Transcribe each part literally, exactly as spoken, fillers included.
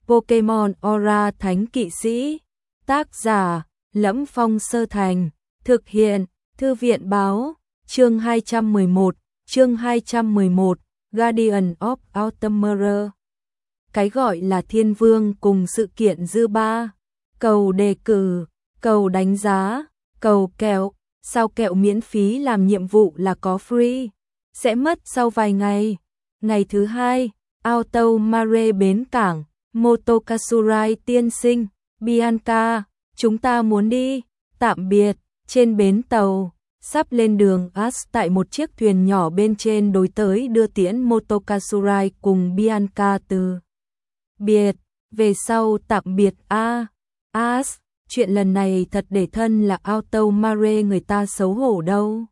Pokemon Aura Thánh Kỵ Sĩ. Tác giả Lẫm Phong Sơ Thành. Thực hiện Thư viện Báo. Chương hai trăm mười một. Chương hai trăm mười một. Guardian of Autumn. Cái gọi là thiên vương cùng sự kiện dư ba. Cầu đề cử, cầu đánh giá, cầu kẹo. Sao kẹo miễn phí làm nhiệm vụ là có free. Sẽ mất sau vài ngày. Ngày thứ hai, Automare bến cảng. Motokatsurai tiên sinh, Bianca, chúng ta muốn đi. Tạm biệt. Trên bến tàu, sắp lên đường, Ash tại một chiếc thuyền nhỏ bên trên đối tới đưa tiễn Motokatsurai cùng Bianca từ biệt. Về sau tạm biệt a. Ash, chuyện lần này thật để thân là Automare người ta xấu hổ đâu.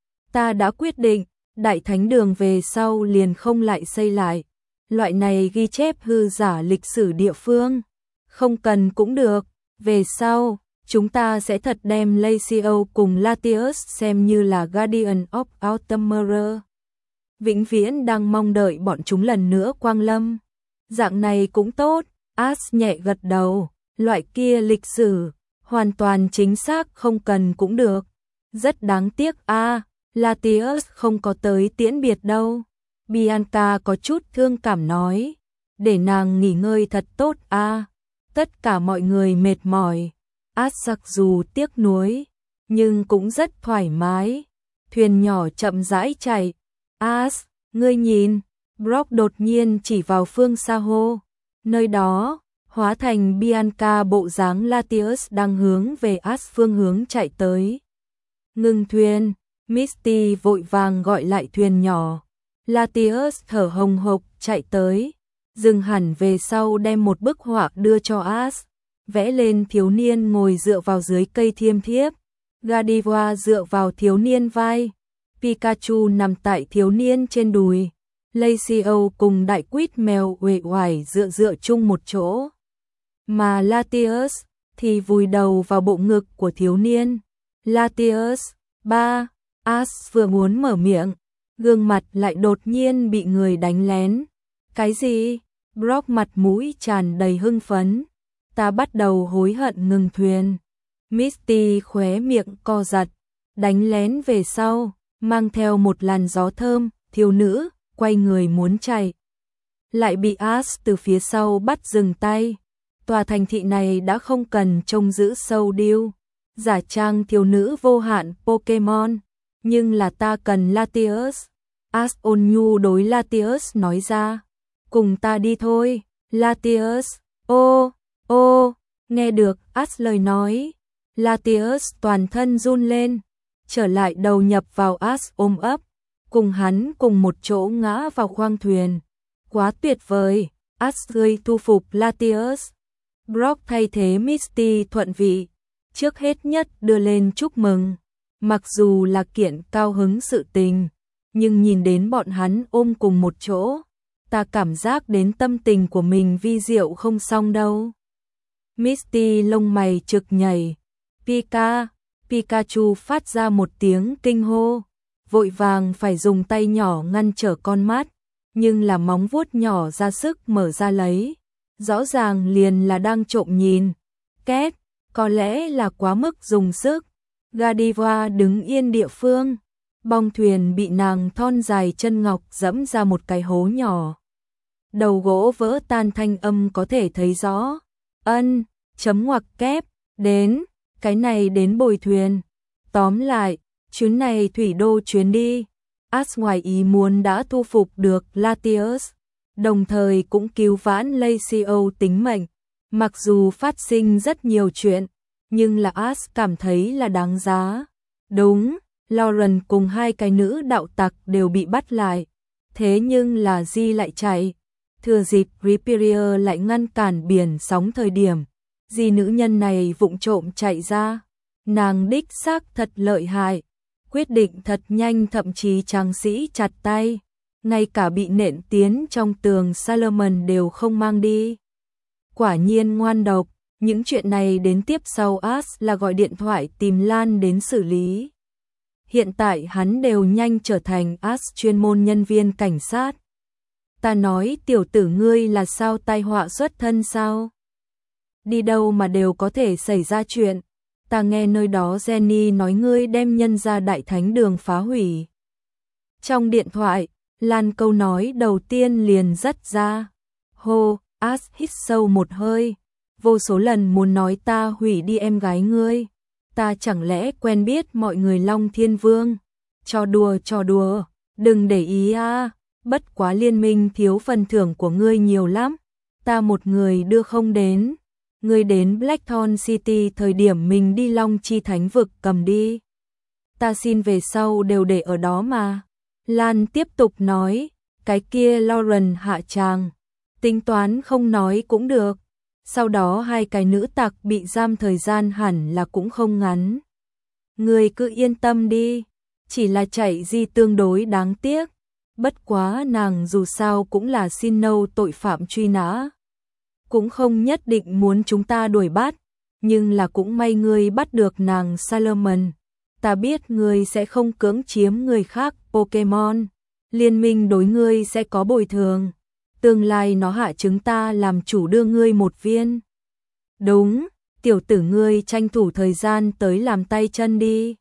Ta đã quyết định, đại thánh đường về sau liền không lại xây lại. Loại này ghi chép hư giả lịch sử địa phương. Không cần cũng được. Về sau, chúng ta sẽ thật đem Lacio cùng Latios xem như là Guardian of Autumn. Vĩnh viễn đang mong đợi bọn chúng lần nữa quang lâm. Dạng này cũng tốt. Ash nhẹ gật đầu. Loại kia lịch sử, hoàn toàn chính xác không cần cũng được. Rất đáng tiếc a, à, Latios không có tới tiễn biệt đâu. Bianca có chút thương cảm nói. Để nàng nghỉ ngơi thật tốt a. À. Tất cả mọi người mệt mỏi. Ash mặc dù tiếc nuối, nhưng cũng rất thoải mái. Thuyền nhỏ chậm rãi chạy. Ash, ngươi nhìn. Brock đột nhiên chỉ vào phương xa hô. Nơi đó, hóa thành Bianca bộ dáng Latios đang hướng về Ash phương hướng chạy tới. Ngừng thuyền, Misty vội vàng gọi lại thuyền nhỏ. Latios thở hồng hộc chạy tới, dừng hẳn về sau đem một bức họa đưa cho Ash, vẽ lên thiếu niên ngồi dựa vào dưới cây thiêm thiếp, Gardevoir dựa vào thiếu niên vai, Pikachu nằm tại thiếu niên trên đùi, Lacio cùng đại quýt mèo uể oải dựa dựa chung một chỗ, mà Latios thì vùi đầu vào bộ ngực của thiếu niên. Latios, ba, Ash vừa muốn mở miệng, gương mặt lại đột nhiên bị người đánh lén. Cái gì? Brock mặt mũi tràn đầy hưng phấn. Ta bắt đầu hối hận ngừng thuyền. Misty khóe miệng co giật. Đánh lén về sau, mang theo một làn gió thơm, thiếu nữ, quay người muốn chạy. Lại bị Ash từ phía sau bắt dừng tay. Tòa thành thị này đã không cần trông giữ sâu điêu. Giả trang thiếu nữ vô hạn Pokemon. Nhưng là ta cần Latios. Ash ôn nhu đối Latios nói ra. Cùng ta đi thôi, Latios. Ô, ô, nghe được Ash lời nói. Latios toàn thân run lên. Trở lại đầu nhập vào Ash ôm ấp. Cùng hắn cùng một chỗ ngã vào khoang thuyền. Quá tuyệt vời, Ash tươi thu phục Latios. Brock thay thế Misty thuận vị. Trước hết nhất đưa lên chúc mừng. Mặc dù là kiện cao hứng sự tình, nhưng nhìn đến bọn hắn ôm cùng một chỗ, ta cảm giác đến tâm tình của mình vi diệu không xong đâu. Misty lông mày trực nhảy. Pika, Pikachu phát ra một tiếng kinh hô, vội vàng phải dùng tay nhỏ ngăn trở con mắt, nhưng là móng vuốt nhỏ ra sức mở ra lấy. Rõ ràng liền là đang trộm nhìn. Két, có lẽ là quá mức dùng sức. Gardevoir đứng yên địa phương. Bong thuyền bị nàng thon dài chân ngọc dẫm ra một cái hố nhỏ. Đầu gỗ vỡ tan thanh âm có thể thấy rõ. Ân, chấm ngoặc kép, đến, cái này đến bồi thuyền. Tóm lại, chuyến này thủy đô chuyến đi. Ash ngoài ý muốn đã thu phục được Latios, đồng thời cũng cứu vãn Lacio tính mệnh. Mặc dù phát sinh rất nhiều chuyện, nhưng là Ash cảm thấy là đáng giá. Đúng, Lauren cùng hai cái nữ đạo tặc đều bị bắt lại. Thế nhưng là Di lại chạy. Thừa dịp Riperier lại ngăn cản biển sóng thời điểm. Di nữ nhân này vụng trộm chạy ra. Nàng đích xác thật lợi hại. Quyết định thật nhanh, thậm chí tráng sĩ chặt tay. Ngay cả bị nện tiến trong tường Salomon đều không mang đi. Quả nhiên ngoan độc. Những chuyện này đến tiếp sau Ash là gọi điện thoại tìm Lan đến xử lý. Hiện tại hắn đều nhanh trở thành Ash chuyên môn nhân viên cảnh sát. Ta nói tiểu tử ngươi là sao tai họa xuất thân sao? Đi đâu mà đều có thể xảy ra chuyện. Ta nghe nơi đó Jenny nói ngươi đem nhân ra đại thánh đường phá hủy. Trong điện thoại, Lan câu nói đầu tiên liền dắt ra. Hô, As hít sâu một hơi. Vô số lần muốn nói ta hủy đi em gái ngươi. Ta chẳng lẽ quen biết mọi người Long Thiên Vương. Cho đùa cho đùa, đừng để ý à. Bất quá liên minh thiếu phần thưởng của ngươi nhiều lắm. Ta một người đưa không đến. Ngươi đến Blackthorn City thời điểm mình đi Long Chi Thánh Vực cầm đi. Ta xin về sau đều để ở đó mà. Lan tiếp tục nói, cái kia Lauren hạ tràng. Tính toán không nói cũng được. Sau đó hai cái nữ tặc bị giam thời gian hẳn là cũng không ngắn. Ngươi cứ yên tâm đi. Chỉ là chạy di tương đối đáng tiếc. Bất quá nàng dù sao cũng là xin nâu tội phạm truy nã. Cũng không nhất định muốn chúng ta đuổi bắt. Nhưng là cũng may ngươi bắt được nàng Salomon. Ta biết ngươi sẽ không cưỡng chiếm người khác Pokemon. Liên minh đối ngươi sẽ có bồi thường. Tương lai nó hạ chứng ta làm chủ đưa ngươi một viên. Đúng, tiểu tử ngươi tranh thủ thời gian tới làm tay chân đi.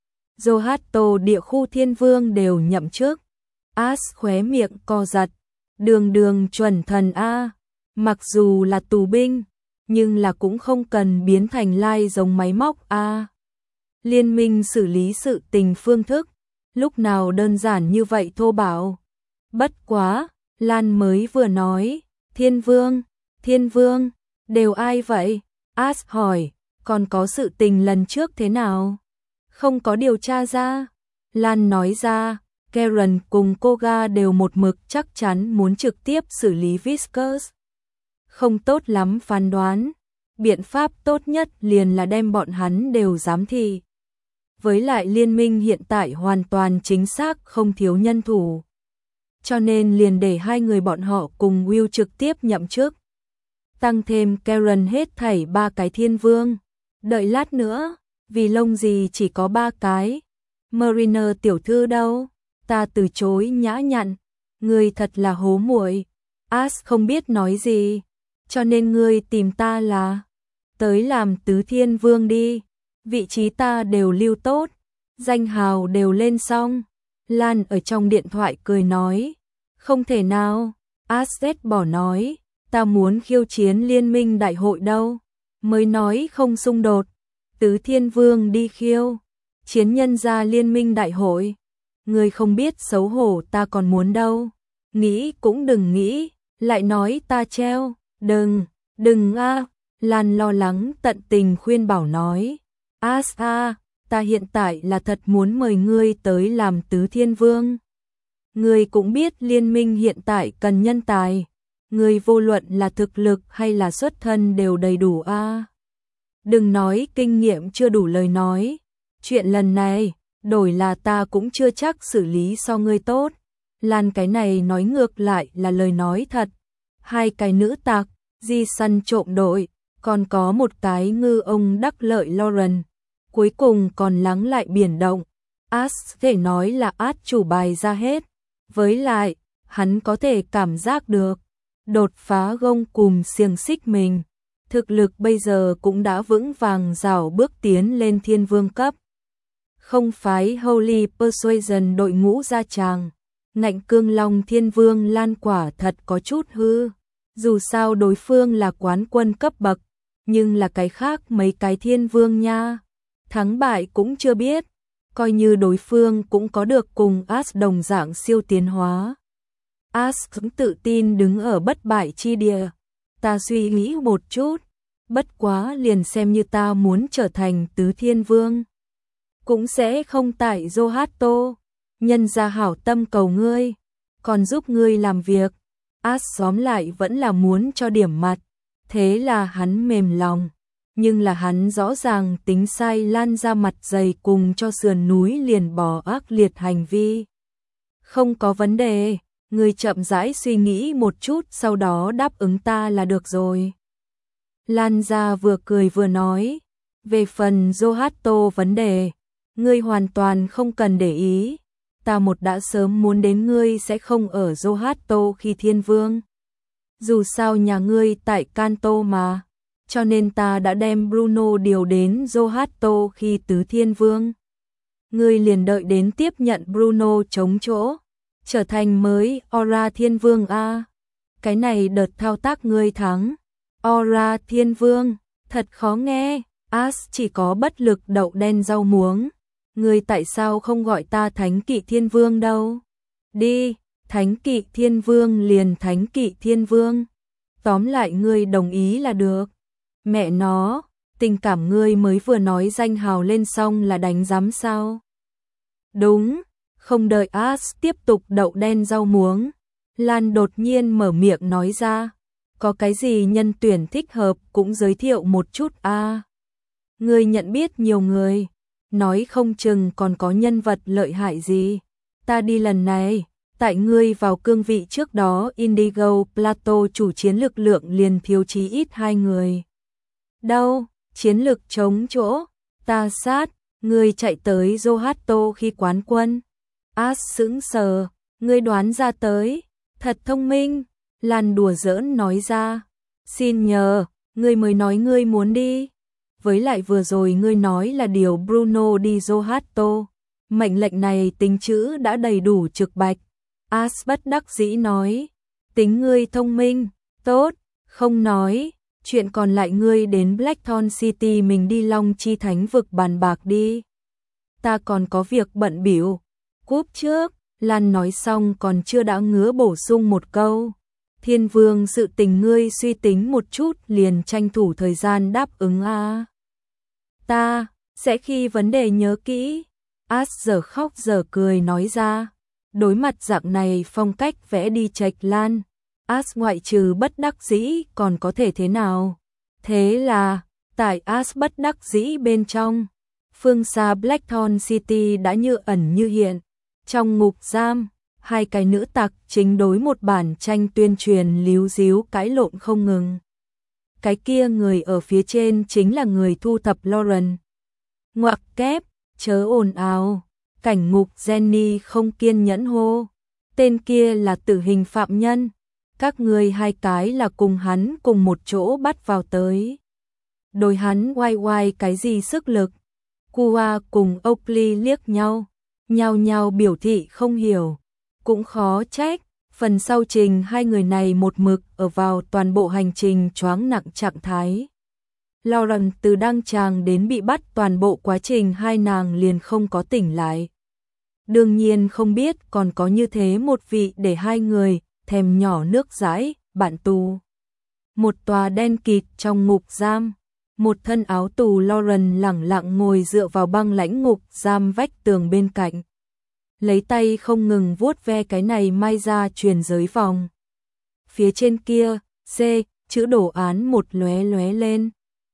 Zohato địa khu thiên vương đều nhậm chức. As khóe miệng co giật. Đường đường chuẩn thần A. Mặc dù là tù binh, nhưng là cũng không cần biến thành lai giống máy móc A. Liên minh xử lý sự tình phương thức, lúc nào đơn giản như vậy thô bạo. Bất quá, Lan mới vừa nói, Thiên Vương, Thiên Vương, đều ai vậy? As hỏi, còn có sự tình lần trước thế nào? Không có điều tra ra. Lan nói ra, Karen cùng Koga đều một mực chắc chắn muốn trực tiếp xử lý Whiskers. Không tốt lắm phán đoán. Biện pháp tốt nhất liền là đem bọn hắn đều giám thị. Với lại liên minh hiện tại hoàn toàn chính xác không thiếu nhân thủ. Cho nên liền để hai người bọn họ cùng Will trực tiếp nhậm chức. Tăng thêm Karen hết thảy ba cái thiên vương. Đợi lát nữa, vì lông gì chỉ có ba cái. Mariner tiểu thư đâu? Ta từ chối nhã nhặn. Ngươi thật là hố muội. As không biết nói gì. Cho nên ngươi tìm ta là tới làm tứ thiên vương đi. Vị trí ta đều lưu tốt. Danh hào đều lên xong. Lan ở trong điện thoại cười nói. Không thể nào. As bỏ nói. Ta muốn khiêu chiến liên minh đại hội đâu. Mới nói không xung đột. Tứ thiên vương đi khiêu. Chiến nhân ra liên minh đại hội. Ngươi không biết xấu hổ ta còn muốn đâu. Nghĩ cũng đừng nghĩ. Lại nói ta treo. Đừng, đừng a. Lan lo lắng tận tình khuyên bảo nói. As a, ta hiện tại là thật muốn mời ngươi tới làm tứ thiên vương. Ngươi cũng biết liên minh hiện tại cần nhân tài. Ngươi vô luận là thực lực hay là xuất thân đều đầy đủ a. Đừng nói kinh nghiệm chưa đủ lời nói. Chuyện lần này, đổi là ta cũng chưa chắc xử lý so ngươi tốt. Lan cái này nói ngược lại là lời nói thật. Hai cái nữ tặc, di săn trộm đội, còn có một cái ngư ông đắc lợi Lauren. Cuối cùng còn lắng lại biển động. As thể nói là át chủ bài ra hết. Với lại, hắn có thể cảm giác được. Đột phá gông cùm xiềng xích mình. Thực lực bây giờ cũng đã vững vàng rào bước tiến lên thiên vương cấp. Không phái Holy Persuasion đội ngũ ra tràng. Ngạnh cương long thiên vương Lan quả thật có chút hư. Dù sao đối phương là quán quân cấp bậc. Nhưng là cái khác mấy cái thiên vương nha. Thắng bại cũng chưa biết. Coi như đối phương cũng có được cùng As đồng dạng siêu tiến hóa. As cũng tự tin đứng ở bất bại chi địa. Ta suy nghĩ một chút. Bất quá liền xem như ta muốn trở thành tứ thiên vương. Cũng sẽ không tại Zohato. Nhân ra hảo tâm cầu ngươi. Còn giúp ngươi làm việc. As xóm lại vẫn là muốn cho điểm mặt. Thế là hắn mềm lòng. Nhưng là hắn rõ ràng tính sai Lan ra mặt dày cùng cho sườn núi liền bỏ ác liệt hành vi. Không có vấn đề. Ngươi chậm rãi suy nghĩ một chút sau đó đáp ứng ta là được rồi. Lan ra vừa cười vừa nói. Về phần Zohato vấn đề, ngươi hoàn toàn không cần để ý. ta một đã sớm muốn đến ngươi sẽ không ở Johto khi thiên vương. Dù sao nhà ngươi tại Kanto mà, cho nên ta đã đem Bruno điều đến Johto khi tứ thiên vương. Ngươi liền đợi đến tiếp nhận Bruno chống chỗ, trở thành mới Aura thiên vương a. Cái này đợt thao tác ngươi thắng. Aura thiên vương, thật khó nghe. As chỉ có bất lực đậu đen rau muống. Ngươi tại sao không gọi ta Thánh Kỵ Thiên Vương đâu? Đi, Thánh Kỵ Thiên Vương liền Thánh Kỵ Thiên Vương. Tóm lại ngươi đồng ý là được. Mẹ nó, tình cảm ngươi mới vừa nói danh hào lên xong là đánh giám sao? Đúng, không đợi As tiếp tục đậu đen rau muống. Lan đột nhiên mở miệng nói ra. Có cái gì nhân tuyển thích hợp cũng giới thiệu một chút a. À. Ngươi nhận biết nhiều người. Nói không chừng còn có nhân vật lợi hại gì. Ta đi lần này, tại ngươi vào cương vị trước đó Indigo Plateau chủ chiến lực lượng liền thiếu chí ít hai người. Đâu, chiến lực chống chỗ, ta sát, ngươi chạy tới Johto khi quán quân. As sững sờ, ngươi đoán ra tới, thật thông minh, Lan đùa giỡn nói ra. Xin nhờ, ngươi mới nói ngươi muốn đi. Với lại vừa rồi ngươi nói là điều Bruno đi Johto. Mệnh lệnh này tính chữ đã đầy đủ trực bạch. As bất đắc dĩ nói. Tính ngươi thông minh, tốt, không nói. Chuyện còn lại ngươi đến Blackthorn City mình đi Long Chi Thánh vực bàn bạc đi. Ta còn có việc bận bịu. Cúp trước, Lan nói xong còn chưa đã ngứa bổ sung một câu. Thiên vương sự tình ngươi suy tính một chút liền tranh thủ thời gian đáp ứng a. À. Ta, sẽ khi vấn đề nhớ kỹ. As giờ khóc giờ cười nói ra. Đối mặt dạng này phong cách vẽ đi chệch Lan. As ngoại trừ bất đắc dĩ còn có thể thế nào? Thế là, tại As bất đắc dĩ bên trong, phương xa Blackthorn City đã như ẩn như hiện. Trong ngục giam, hai cái nữ tặc chính đối một bản tranh tuyên truyền líu díu cãi lộn không ngừng. Cái kia người ở phía trên chính là người thu thập Lauren. Ngoặc kép, chớ ồn ào. Cảnh ngục Jenny không kiên nhẫn hô. Tên kia là tử hình phạm nhân. Các người hai cái là cùng hắn cùng một chỗ bắt vào tới. Đôi hắn oai oai cái gì sức lực. Kua cùng Oakley liếc nhau. Nhao nhao biểu thị không hiểu. Cũng khó trách. Phần sau trình hai người này một mực ở vào toàn bộ hành trình choáng nặng trạng thái. Lauren từ đăng tràng đến bị bắt toàn bộ quá trình hai nàng liền không có tỉnh lại. Đương nhiên không biết còn có như thế một vị để hai người thèm nhỏ nước dãi, bạn tù. Một tòa đen kịt trong ngục giam. Một thân áo tù Lauren lẳng lặng ngồi dựa vào băng lãnh ngục giam vách tường bên cạnh. Lấy tay không ngừng vuốt ve cái này may ra truyền giới vòng. Phía trên kia, C, chữ đồ án một lóe lóe lên.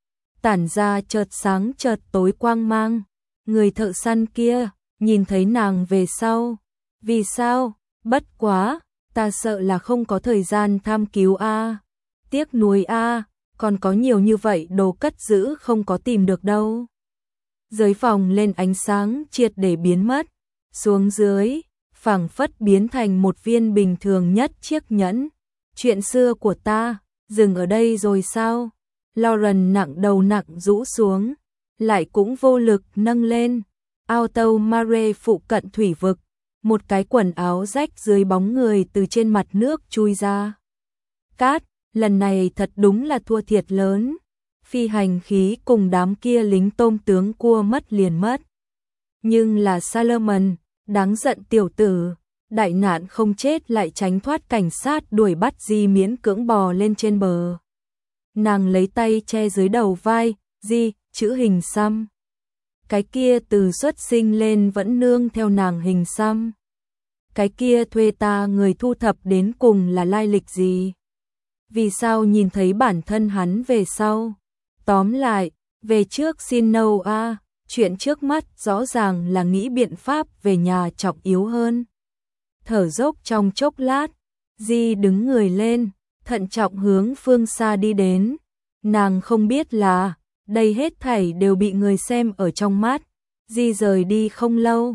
Tản ra chợt sáng chợt tối quang mang. Người thợ săn kia, nhìn thấy nàng về sau. Vì sao? Bất quá, ta sợ là không có thời gian tham cứu a. Tiếc nuối a, còn có nhiều như vậy đồ cất giữ không có tìm được đâu. Giới vòng lên ánh sáng triệt để biến mất. Xuống dưới, phảng phất biến thành một viên bình thường nhất chiếc nhẫn. Chuyện xưa của ta, dừng ở đây rồi sao? Lauren nặng đầu nặng rũ xuống, lại cũng vô lực nâng lên. Auto Mare phụ cận thủy vực, một cái quần áo rách dưới bóng người từ trên mặt nước chui ra. Cát, lần này thật đúng là thua thiệt lớn. Phi hành khí cùng đám kia lính tôm tướng cua mất liền mất. Nhưng là Salomon, đáng giận tiểu tử, đại nạn không chết lại tránh thoát cảnh sát đuổi bắt Di miễn cưỡng bò lên trên bờ. Nàng lấy tay che dưới đầu vai, Di, chữ hình xăm. Cái kia từ xuất sinh lên vẫn nương theo nàng hình xăm. Cái kia thuê ta người thu thập đến cùng là lai lịch gì? Vì sao nhìn thấy bản thân hắn về sau? Tóm lại, về trước xin nâu a. Chuyện trước mắt rõ ràng là nghĩ biện pháp về nhà trọng yếu hơn. Thở dốc trong chốc lát, Di đứng người lên, thận trọng hướng phương xa đi đến. Nàng không biết là, đây hết thảy đều bị người xem ở trong mắt. Di rời đi không lâu,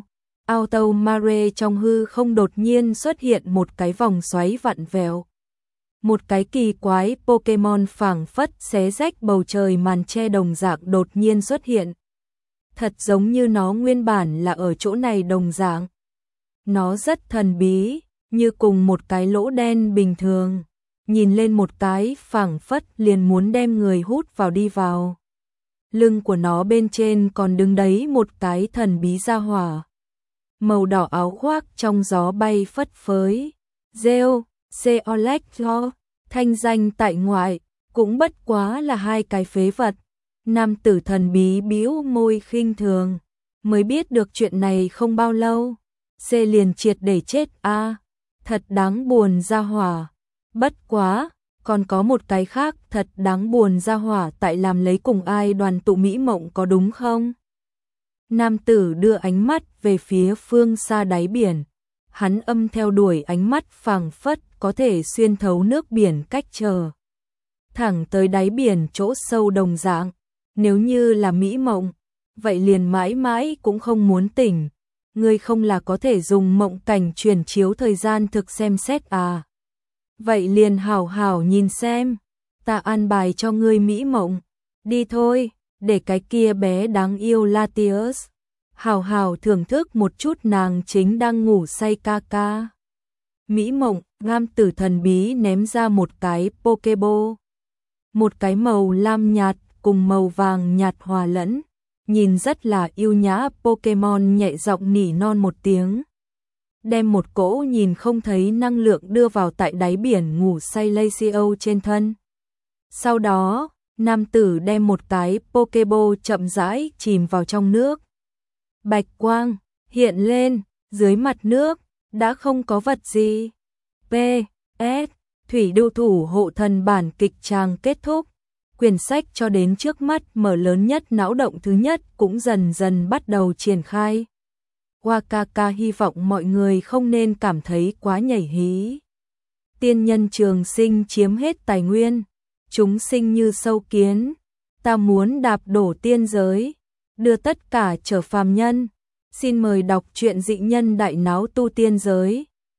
Auto Mare trong hư không đột nhiên xuất hiện một cái vòng xoáy vặn vẹo. Một cái kỳ quái Pokemon phảng phất xé rách bầu trời màn che đồng dạng đột nhiên xuất hiện. Thật giống như nó nguyên bản là ở chỗ này đồng dạng. Nó rất thần bí, như cùng một cái lỗ đen bình thường. Nhìn lên một cái phảng phất liền muốn đem người hút vào đi vào. Lưng của nó bên trên còn đứng đấy một cái thần bí gia hỏa. Màu đỏ áo khoác trong gió bay phất phới. Rêu, Seolectro, thanh danh tại ngoại, cũng bất quá là hai cái phế vật. Nam tử thần bí bĩu môi khinh thường. Mới biết được chuyện này không bao lâu. C liền triệt để chết a, thật đáng buồn gia hỏa. Bất quá, còn có một cái khác thật đáng buồn gia hỏa tại làm lấy cùng ai đoàn tụ mỹ mộng có đúng không? Nam tử đưa ánh mắt về phía phương xa đáy biển. Hắn âm theo đuổi ánh mắt phảng phất có thể xuyên thấu nước biển cách trở. Thẳng tới đáy biển chỗ sâu đồng dạng. Nếu như là mỹ mộng, vậy liền mãi mãi cũng không muốn tỉnh. Ngươi không là có thể dùng mộng cảnh truyền chiếu thời gian thực xem xét à? Vậy liền hảo hảo nhìn xem, ta an bài cho ngươi mỹ mộng. Đi thôi, để cái kia bé đáng yêu Latios hảo hảo thưởng thức một chút nàng chính đang ngủ say ca ca. Mỹ mộng, nam tử thần bí ném ra một cái Pokeball. Một cái màu lam nhạt cùng màu vàng nhạt hòa lẫn, nhìn rất là yêu nhã. Pokemon nhẹ giọng nỉ non một tiếng. Đem một cỗ nhìn không thấy năng lượng đưa vào tại đáy biển ngủ say Lacio trên thân. Sau đó, nam tử đem một cái Pokeball chậm rãi chìm vào trong nước. Bạch quang hiện lên, dưới mặt nước đã không có vật gì. P S Thủy Đưu Thủ Hộ Thần bản kịch tràng kết thúc. Quyển sách cho đến trước mắt mở lớn nhất não động thứ nhất cũng dần dần bắt đầu triển khai. Wakaka hy vọng mọi người không nên cảm thấy quá nhảy hí. Tiên nhân trường sinh chiếm hết tài nguyên, chúng sinh như sâu kiến, ta muốn đạp đổ tiên giới, đưa tất cả trở phàm nhân. Xin mời đọc truyện Dị Nhân Đại Náo Tu Tiên Giới.